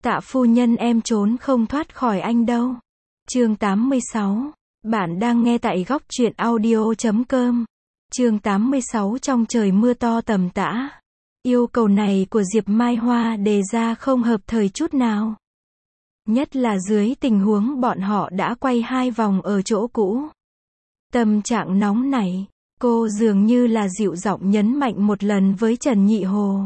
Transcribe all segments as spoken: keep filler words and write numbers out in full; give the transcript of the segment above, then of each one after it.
Tạ phu nhân em trốn không thoát khỏi anh đâu. Chương tám mươi sáu. Bạn đang nghe tại góc truyện audio chấm com. Chương tám mươi sáu. Trong trời mưa to tầm tã. Yêu cầu này của Diệp Mai Hoa đề ra không hợp thời chút nào. Nhất là dưới tình huống bọn họ đã quay hai vòng ở chỗ cũ. Tâm trạng nóng nảy, cô dường như là dịu giọng nhấn mạnh một lần với Trần Nhị Hồ.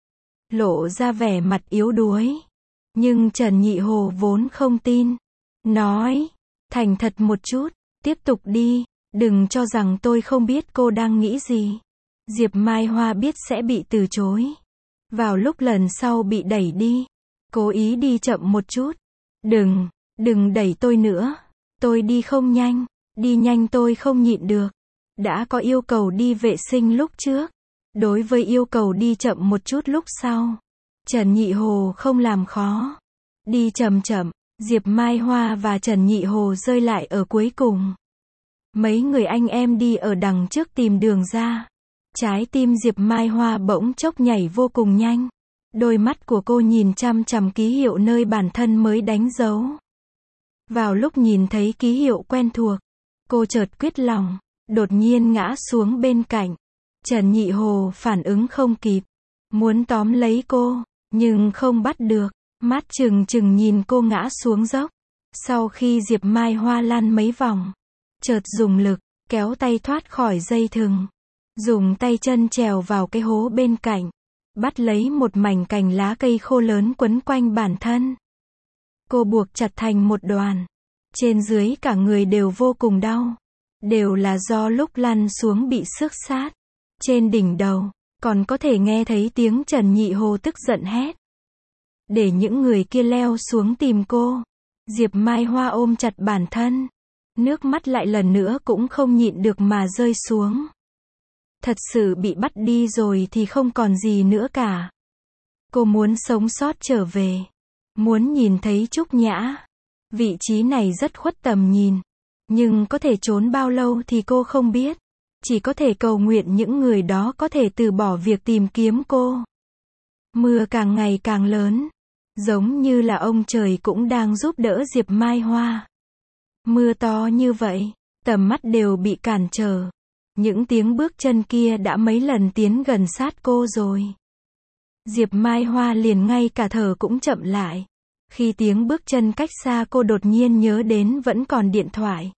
Lộ ra vẻ mặt yếu đuối. Nhưng Trần Nhị Hồ vốn không tin. Nói, thành thật một chút, tiếp tục đi, đừng cho rằng tôi không biết cô đang nghĩ gì. Diệp Mai Hoa biết sẽ bị từ chối. Vào lúc lần sau bị đẩy đi, cố ý đi chậm một chút. Đừng, đừng đẩy tôi nữa. Tôi đi không nhanh, đi nhanh tôi không nhịn được. Đã có yêu cầu đi vệ sinh lúc trước. Đối với yêu cầu đi chậm một chút lúc sau, Trần Nhị Hồ không làm khó. Đi chậm chậm, Diệp Mai Hoa và Trần Nhị Hồ rơi lại ở cuối cùng. Mấy người anh em đi ở đằng trước tìm đường ra. Trái tim Diệp Mai Hoa bỗng chốc nhảy vô cùng nhanh. Đôi mắt của cô nhìn chăm chằm ký hiệu nơi bản thân mới đánh dấu. Vào lúc nhìn thấy ký hiệu quen thuộc, cô chợt quyết lòng, đột nhiên ngã xuống bên cạnh. Trần Nhị Hồ phản ứng không kịp, muốn tóm lấy cô, nhưng không bắt được, mắt trừng trừng nhìn cô ngã xuống dốc. Sau khi Diệp Mai Hoa lăn mấy vòng, chợt dùng lực, kéo tay thoát khỏi dây thừng, dùng tay chân trèo vào cái hố bên cạnh, bắt lấy một mảnh cành lá cây khô lớn quấn quanh bản thân. Cô buộc chặt thành một đoàn, trên dưới cả người đều vô cùng đau, đều là do lúc lăn xuống bị xước sát. Trên đỉnh đầu, còn có thể nghe thấy tiếng Trần Nhị Hồ tức giận hét. Để những người kia leo xuống tìm cô. Diệp Mai Hoa ôm chặt bản thân. Nước mắt lại lần nữa cũng không nhịn được mà rơi xuống. Thật sự bị bắt đi rồi thì không còn gì nữa cả. Cô muốn sống sót trở về. Muốn nhìn thấy Trúc Nhã. Vị trí này rất khuất tầm nhìn. Nhưng có thể trốn bao lâu thì cô không biết. Chỉ có thể cầu nguyện những người đó có thể từ bỏ việc tìm kiếm cô. Mưa càng ngày càng lớn. Giống như là ông trời cũng đang giúp đỡ Diệp Mai Hoa. Mưa to như vậy, tầm mắt đều bị cản trở. Những tiếng bước chân kia đã mấy lần tiến gần sát cô rồi. Diệp Mai Hoa liền ngay cả thở cũng chậm lại. Khi tiếng bước chân cách xa cô đột nhiên nhớ đến vẫn còn điện thoại.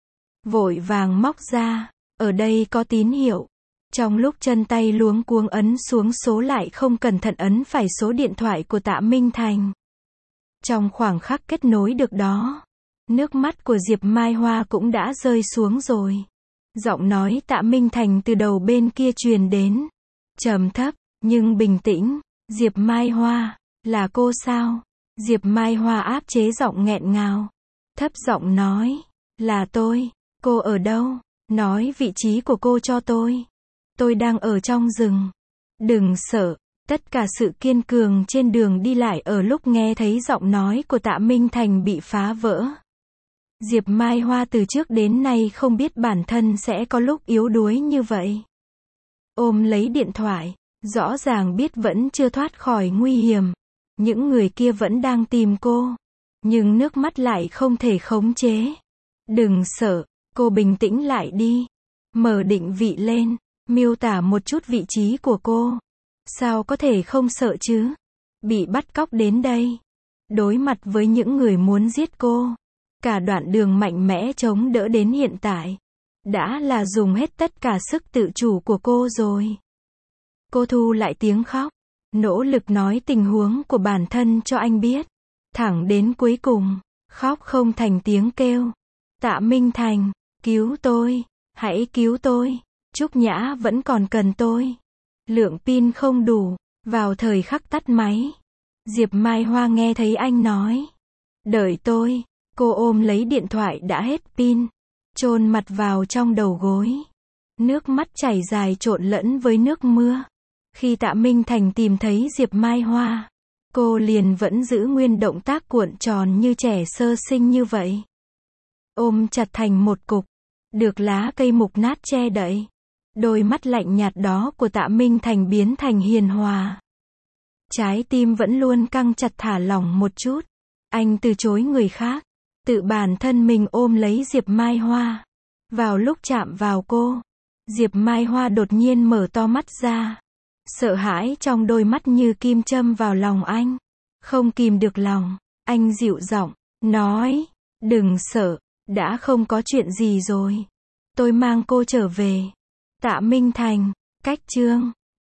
Vội vàng móc ra. Ở đây có tín hiệu. Trong lúc chân tay luống cuống ấn xuống số lại không cẩn thận ấn phải số điện thoại của Tạ Minh Thành. Trong khoảng khắc kết nối được đó, nước mắt của Diệp Mai Hoa cũng đã rơi xuống rồi. Giọng nói Tạ Minh Thành từ đầu bên kia truyền đến. Trầm thấp, nhưng bình tĩnh. Diệp Mai Hoa, là cô sao? Diệp Mai Hoa áp chế giọng nghẹn ngào. Thấp giọng nói, là tôi. Cô ở đâu? Nói vị trí của cô cho tôi. Tôi đang ở trong rừng. Đừng sợ. Tất cả sự kiên cường trên đường đi lại ở lúc nghe thấy giọng nói của Tạ Minh Thành bị phá vỡ. Diệp Mai Hoa từ trước đến nay không biết bản thân sẽ có lúc yếu đuối như vậy. Ôm lấy điện thoại, rõ ràng biết vẫn chưa thoát khỏi nguy hiểm. Những người kia vẫn đang tìm cô. Nhưng nước mắt lại không thể khống chế. Đừng sợ. Cô bình tĩnh lại đi. Mở định vị lên. Miêu tả một chút vị trí của cô. Sao có thể không sợ chứ? Bị bắt cóc đến đây. Đối mặt với những người muốn giết cô. Cả đoạn đường mạnh mẽ chống đỡ đến hiện tại. Đã là dùng hết tất cả sức tự chủ của cô rồi. Cô thu lại tiếng khóc. Nỗ lực nói tình huống của bản thân cho anh biết. Thẳng đến cuối cùng. Khóc không thành tiếng kêu. Tạ Minh Thành. Cứu tôi, hãy cứu tôi, Trúc Nhã vẫn còn cần tôi. Lượng pin không đủ, vào thời khắc tắt máy. Diệp Mai Hoa nghe thấy anh nói. Đợi tôi, cô ôm lấy điện thoại đã hết pin, chôn mặt vào trong đầu gối. Nước mắt chảy dài trộn lẫn với nước mưa. Khi Tạ Minh Thành tìm thấy Diệp Mai Hoa, cô liền vẫn giữ nguyên động tác cuộn tròn như trẻ sơ sinh như vậy. Ôm chặt thành một cục, được lá cây mục nát che đậy. Đôi mắt lạnh nhạt đó của Tạ Minh Thành biến thành hiền hòa. Trái tim vẫn luôn căng chặt thả lỏng một chút. Anh từ chối người khác. Tự bản thân mình ôm lấy Diệp Mai Hoa. Vào lúc chạm vào cô, Diệp Mai Hoa đột nhiên mở to mắt ra. Sợ hãi trong đôi mắt như kim châm vào lòng anh. Không kìm được lòng, anh dịu giọng, nói, đừng sợ, đã không có chuyện gì rồi. Tôi mang cô trở về. Tạ Minh Thành, cách chương